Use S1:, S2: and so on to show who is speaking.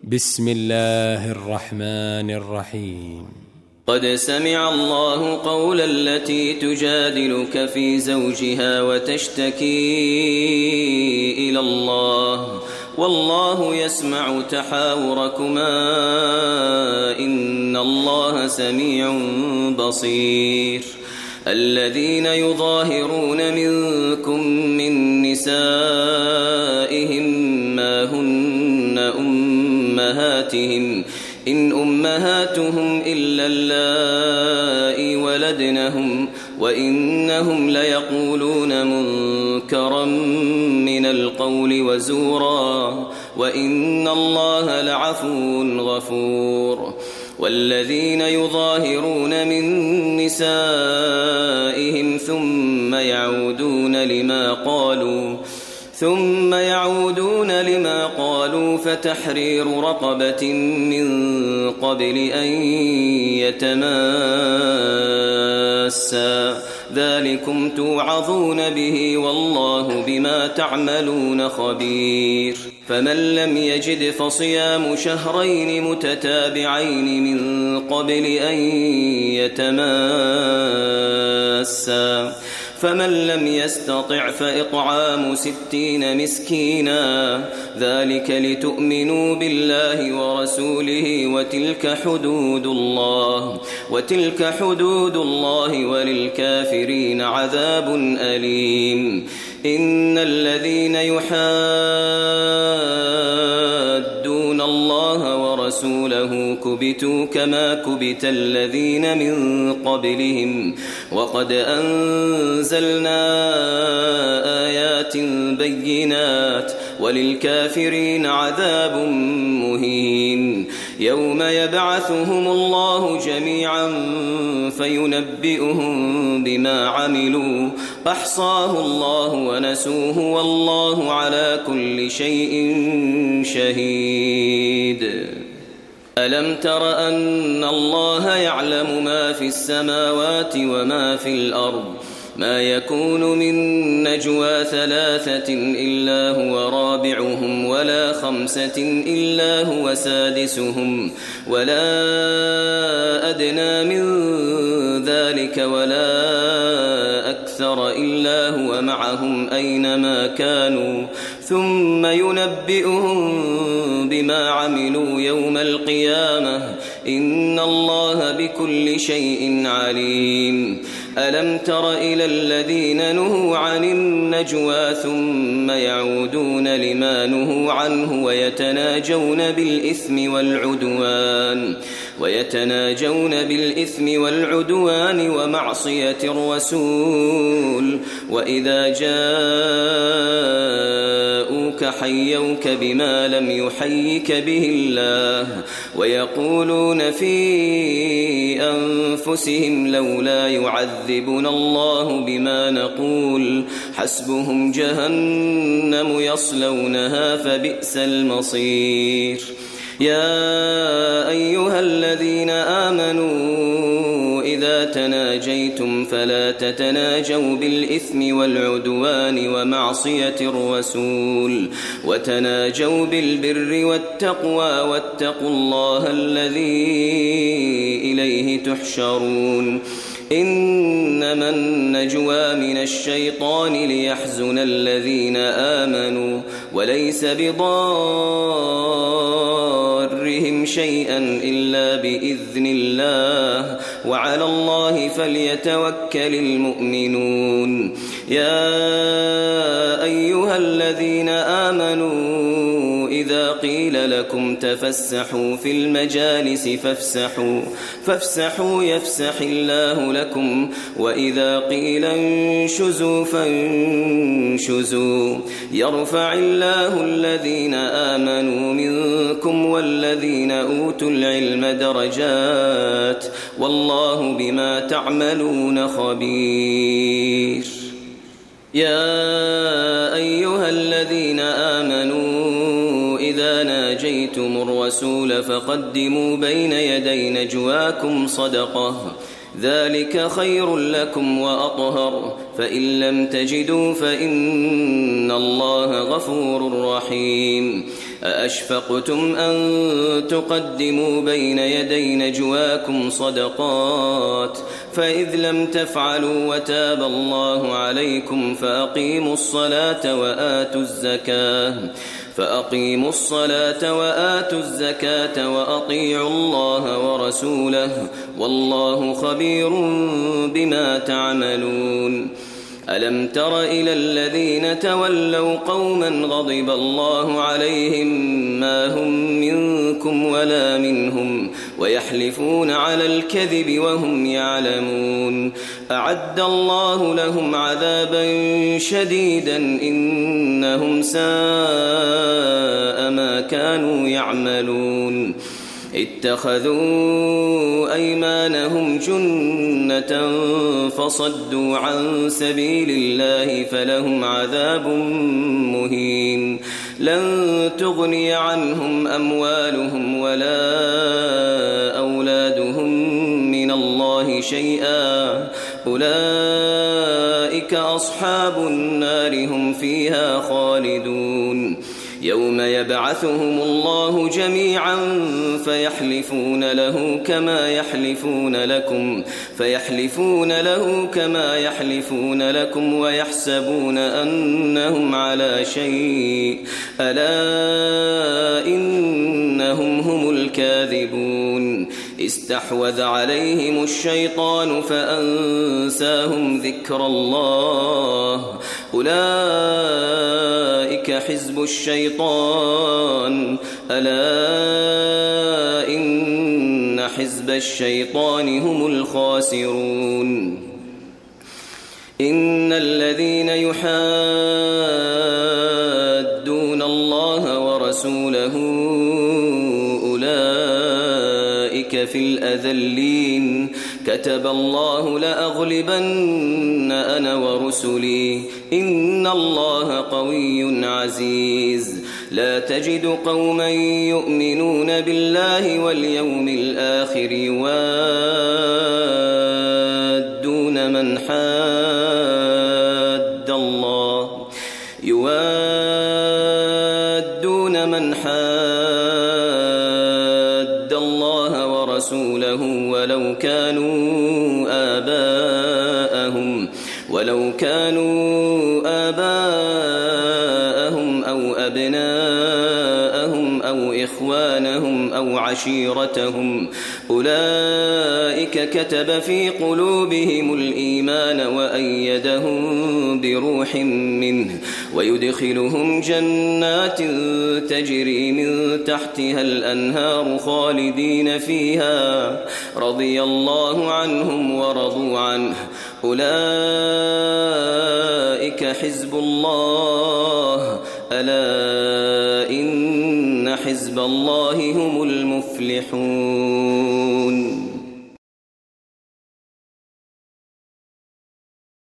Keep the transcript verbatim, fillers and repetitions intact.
S1: بسم الله الرحمن الرحيم.
S2: قد سمع الله قول التي تجادلك في زوجها وتشتكي إلى الله والله يسمع تحاوركما إن الله سميع بصير. الذين يظاهرون منكم من نسائهم ما هن أمهاتهم إن أمهاتهم إلا اللائي ولدنهم وإنهم ليقولون منكرا من القول وزورا وإن الله لعفو غفور. والذين يظاهرون من نسائهم ثم يعودون لما قالوا ثم يعودون لما قالوا فتحرير رقبة من قبل أن يتماسا ذلكم توعظون به والله بما تعملون خبير. فمن لم يجد فصيام شهرين متتابعين من قبل أن يتماسا فمن لم يستطع فإطعام ستين مسكينا ذلك لتؤمنوا بالله ورسوله وتلك حدود الله وتلك حدود الله وللكافرين عذاب أليم. إن الذين يحادون الله ورسوله كبتوا كما كبت الذين من قبلهم وقد أنزلنا آيات بينات وللكافرين عذاب مهين. يوم يبعثهم الله جميعا فينبئهم بما عملوا أحصاه الله ونسوه والله على كل شيء شهيد. ألم تر أن الله يعلم ما في السماوات وما في الأرض ما يكون من نجوى ثلاثة إلا هو رابعهم ولا خمسة إلا هو سادسهم ولا أدنى من ذلك ولا أكثر إلا هو معهم أينما كانوا ثم ينبئهم بما عملوا يوم القيامة إن الله بكل شيء عليم. ألم تر إلى الذين نهوا عن النجوى ثم يعودون لما نهوا عنه ويتناجون بالإثم والعدوان ويتناجون بالإثم والعدوان ومعصية الرسول وإذا جاءوك حيوك بما لم يحيك به الله ويقولون في أنفسهم لولا يعذبنا الله بما نقول حسبهم جهنم يصلونها فبئس المصير. يا أيها الذين آمنوا إذا تناجيتم فلا تتناجوا بالإثم والعدوان ومعصية الرسول وتناجوا بالبر والتقوى واتقوا الله الذي إليه تحشرون. إنما النجوى من الشيطان ليحزن الذين آمنوا وليس بضارهم شيئا إلا بإذن الله وعلى الله فليتوكل المؤمنون. يا أيها الذين آمنوا إذا قيل لكم تفسحوا في المجالس فافسحوا فافسحوا يفسح الله لكم وإذا قيل انشزوا فانشزوا يرفع الله الذين آمنوا منكم والذين أوتوا العلم درجات والله بما تعملون خبير. يا أيها الذين آمنوا إذا ناجيتم الرسول فقدموا بين يدي نجواكم صدقة ذلك خير لكم وأطهر فإن لم تجدوا فإن الله غفور رحيم. أأشفقتم أن تقدموا بين يدي نجواكم صدقات فإذ لم تفعلوا وتاب الله عليكم فأقيموا الصلاة وآتوا الزكاة فأقيموا الصلاة وآتوا الزكاة وأطيعوا الله ورسوله والله خبير بما تعملون. ألم تر إلى الذين تولوا قوما غضب الله عليهم ما هم منكم ولا منهم ويحلفون على الكذب وهم يعلمون أعد الله لهم عذابا شديدا إنهم ساء ما كانوا يعملون. اتخذوا أيمانهم جنة فصدوا عن سبيل الله فلهم عذاب مهين لن تغني عنهم أموالهم ولا أولادهم من الله شيئا أولئك أصحاب النار هم فيها خالدون. يوم يبعثهم الله جميعا فيحلفون له كما يحلفون لكم فيحلفون له كما يحلفون لكم ويحسبون أنهم على شيء ألا إنهم هم الكاذبون. استحوذ عليهم الشيطان فأنساهم ذكر الله أولئك حزب الشيطان ألا إن حزب الشيطان هم الخاسرون. إن الذين يحادون الله ورسوله أولئك في الأذلين كتب الله لأغلبن أنا ورسلي إن الله قوي عزيز. لا تجد قوما يؤمنون بالله واليوم الآخر يوادون من حاد الله يوادون من حاد الله ورسوله ولو كانوا آباءهم ولو كانوا آباءهم أو أبناءهم أو إخوانهم أو عشيرتهم أولئك كتب في قلوبهم الإيمان وأيدهم بروح منه ويدخلهم جنات تجري من تحتها الأنهار خالدين فيها رضي الله عنهم ورضوا عنه أولئك حزب الله ألا إن حزب الله هم المفلحون.